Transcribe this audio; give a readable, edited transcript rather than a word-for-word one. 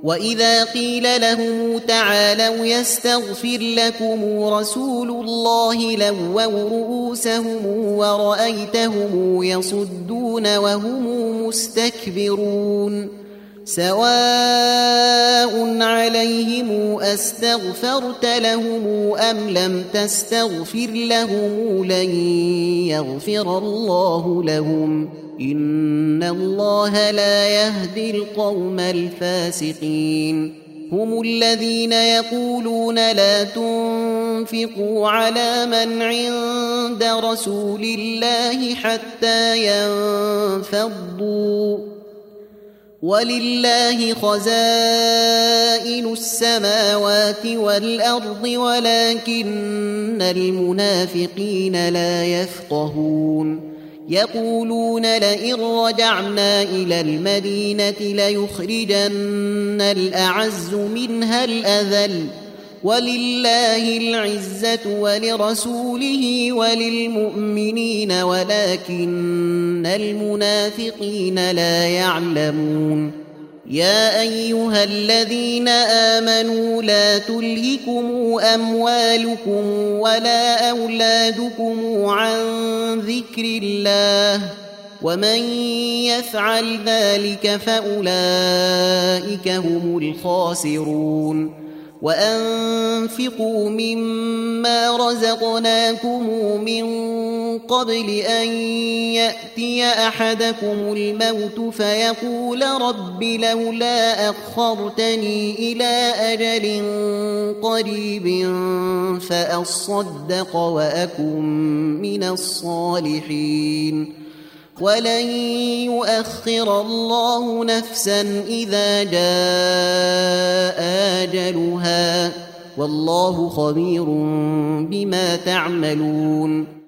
وإذا قيل لهم تعالوا يستغفر لكم رسول الله لووا رؤوسهم ورأيتهم يصدون وهم مستكبرون سواء عليهم أستغفرت لهم أم لم تستغفر لهم لن يغفر الله لهم إن الله لا يهدي القوم الفاسقين هم الذين يقولون لا تنفقوا على من عند رسول الله حتى ينفضوا ولله خزائن السماوات والأرض ولكن المنافقين لا يفقهون يقولون لئن رجعنا إلى المدينة ليخرجن الأعز منها الأذل ولله العزة ولرسوله وللمؤمنين ولكن المنافقين لا يعلمون يا أيها الذين آمنوا لا تلهكم أموالكم ولا أولادكم عن ذكر الله ومن يفعل ذلك فأولئك هم الخاسرون وأنفقوا مما رزقناكم من قبل أن يأتي أحدكم الموت فيقول رب لولا أخرتني إلى أجل قريب فأصدق وأكن من الصالحين ولن يؤخر الله نفسا إذا جاء أجلها والله خبير بما تعملون